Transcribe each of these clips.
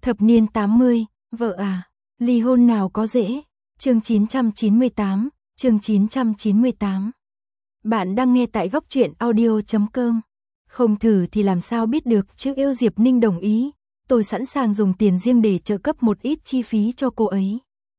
Thập niên 80, vợ à, ly hôn nào có dễ. Chương 998, chương 998. Bạn đang nghe tại góc truyện audio.com. Không thử thì làm sao biết được chứ, yêu Diệp Ninh đồng ý, tôi sẵn sàng dùng tiền riêng để trợ cấp một ít chi phí cho cô ấy.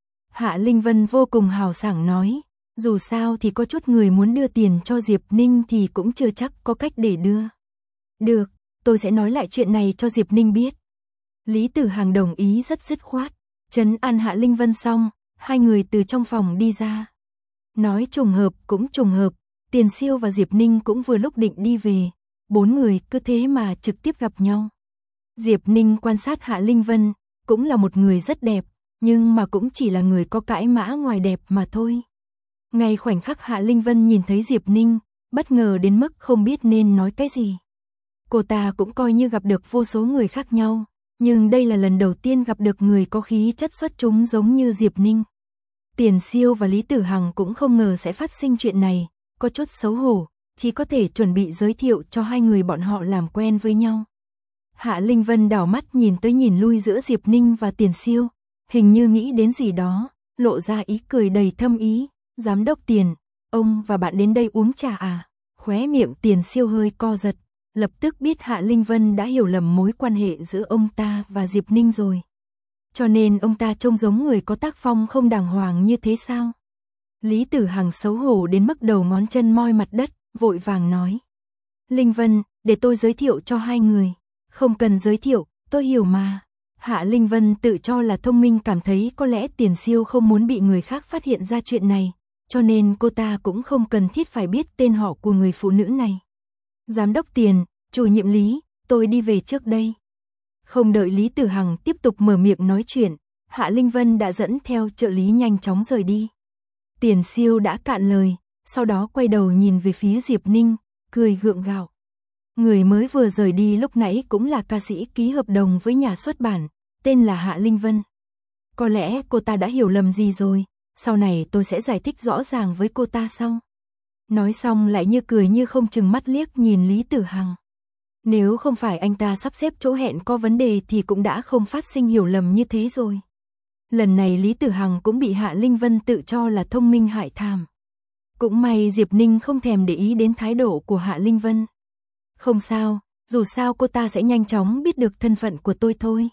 Hạ Linh Vân vô cùng hào sảng nói, dù sao thì có chút người muốn đưa tiền cho Diệp Ninh thì cũng chưa chắc có cách để đưa. Được, tôi sẽ nói lại chuyện này cho Diệp Ninh biết. Lý Tử Hằng đồng ý rất dứt khoát, trấn an Hạ Linh Vân xong, hai người từ trong phòng đi ra. Nói trùng hợp cũng trùng hợp, Tiền Siêu và Diệp Ninh cũng vừa lúc định đi về, bốn người cứ thế mà trực tiếp gặp nhau. Diệp Ninh quan sát Hạ Linh Vân, cũng là một người rất đẹp, nhưng mà cũng chỉ là người có cãi mã ngoài đẹp mà thôi. Ngay khoảnh khắc Hạ Linh Vân nhìn thấy Diệp Ninh, bất ngờ đến mức không biết nên nói cái gì. Cô ta cũng coi như gặp được vô số người khác nhau, nhưng đây là lần đầu tiên gặp được người có khí chất xuất chúng giống như Diệp Ninh. Tiền Siêu và Lý Tử Hằng cũng không ngờ sẽ phát sinh chuyện này, có chút xấu hổ, chỉ có thể chuẩn bị giới thiệu cho hai người bọn họ làm quen với nhau. Hạ Linh Vân đảo mắt nhìn tới nhìn lui giữa Diệp Ninh và Tiền Siêu, hình như nghĩ đến gì đó, lộ ra ý cười đầy thâm ý. Giám đốc Tiền, ông và bạn đến đây uống trà à? Khóe miệng Tiền Siêu hơi co giật, lập tức biết Hạ Linh Vân đã hiểu lầm mối quan hệ giữa ông ta và Diệp Ninh rồi. Cho nên ông ta trông giống người có tác phong không đàng hoàng như thế sao? Lý Tử Hằng xấu hổ đến mức đầu ngón chân moi mặt đất, vội vàng nói. Linh Vân, để tôi giới thiệu cho hai người. Không cần giới thiệu, tôi hiểu mà. Hạ Linh Vân tự cho là thông minh, cảm thấy có lẽ Tiền Siêu không muốn bị người khác phát hiện ra chuyện này, cho nên cô ta cũng không cần thiết phải biết tên họ của người phụ nữ này. Giám đốc Tiền, chủ nhiệm Lý, tôi đi về trước đây. Không đợi Lý Tử Hằng tiếp tục mở miệng nói chuyện, Hạ Linh Vân đã dẫn theo trợ lý nhanh chóng rời đi. Tiền Siêu đã cạn lời, sau đó quay đầu nhìn về phía Diệp Ninh, cười gượng gạo. Người mới vừa rời đi lúc nãy cũng là ca sĩ ký hợp đồng với nhà xuất bản, tên là Hạ Linh Vân. Có lẽ cô ta đã hiểu lầm gì rồi, sau này tôi sẽ giải thích rõ ràng với cô ta sau. Nói xong lại như cười như không chừng mắt liếc nhìn Lý Tử Hằng. Nếu không phải anh ta sắp xếp chỗ hẹn có vấn đề thì cũng đã không phát sinh hiểu lầm như thế rồi. Lần này Lý Tử Hằng cũng bị Hạ Linh Vân tự cho là thông minh hại thảm. Cũng may Diệp Ninh không thèm để ý đến thái độ của Hạ Linh Vân. Không sao, dù sao cô ta sẽ nhanh chóng biết được thân phận của tôi thôi.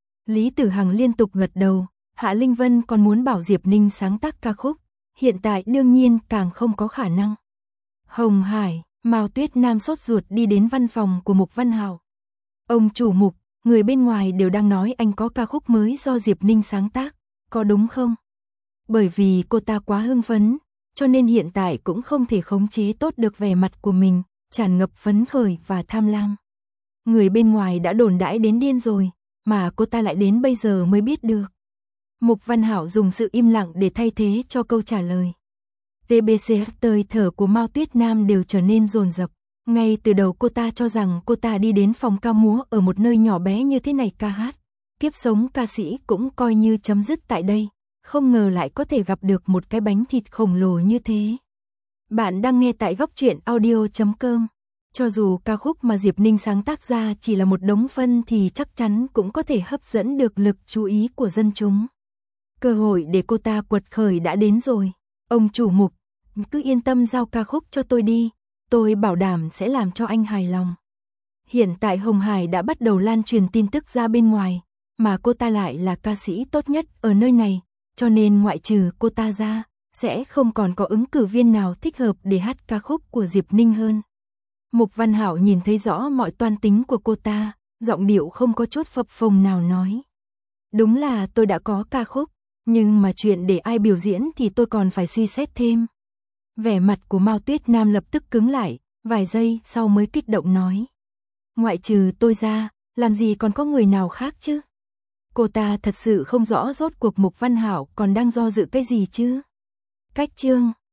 Lý Tử Hằng liên tục gật đầu, Hạ Linh Vân còn muốn bảo Diệp Ninh sáng tác ca khúc, hiện tại đương nhiên càng không có khả năng. Hồng Hải, Mao Tuyết Nam sốt ruột đi đến văn phòng của Mục Văn Hạo. Ông chủ Mục, người bên ngoài đều đang nói anh có ca khúc mới do Diệp Ninh sáng tác, có đúng không? Bởi vì cô ta quá hưng phấn, cho nên hiện tại cũng không thể khống chế tốt được vẻ mặt của mình, tràn ngập phấn khởi và tham lam. Người bên ngoài đã đồn đãi đến điên rồi, mà cô ta lại đến bây giờ mới biết được. Mục Văn Hạo dùng sự im lặng để thay thế cho câu trả lời. TBC hơi thở của Mao Tuyết Nam đều trở nên dồn dập. Ngay từ đầu cô ta cho rằng cô ta đi đến phòng ca múa ở một nơi nhỏ bé như thế này ca hát. Kiếp sống ca sĩ cũng coi như chấm dứt tại đây. Không ngờ lại có thể gặp được một cái bánh thịt khổng lồ như thế. Bạn đang nghe tại góc truyện audio.com. Cho dù ca khúc mà Diệp Ninh sáng tác ra chỉ là một đống phân thì chắc chắn cũng có thể hấp dẫn được lực chú ý của dân chúng. Cơ hội để cô ta quật khởi đã đến rồi. Ông chủ Mục, cứ yên tâm giao ca khúc cho tôi đi, tôi bảo đảm sẽ làm cho anh hài lòng. Hiện tại Hồng Hải đã bắt đầu lan truyền tin tức ra bên ngoài, mà cô ta lại là ca sĩ tốt nhất ở nơi này, cho nên ngoại trừ cô ta ra, sẽ không còn có ứng cử viên nào thích hợp để hát ca khúc của Diệp Ninh hơn. Mục Văn Hạo nhìn thấy rõ mọi toan tính của cô ta, giọng điệu không có chút phập phồng nào nói. Đúng là tôi đã có ca khúc, nhưng mà chuyện để ai biểu diễn thì tôi còn phải suy xét thêm. Vẻ mặt của Mao Tuyết Nam lập tức cứng lại, vài giây sau mới kích động nói. Ngoại trừ tôi ra, làm gì còn có người nào khác chứ? Cô ta thật sự không rõ rốt cuộc Mục Văn Hạo còn đang do dự cái gì chứ? Cách chương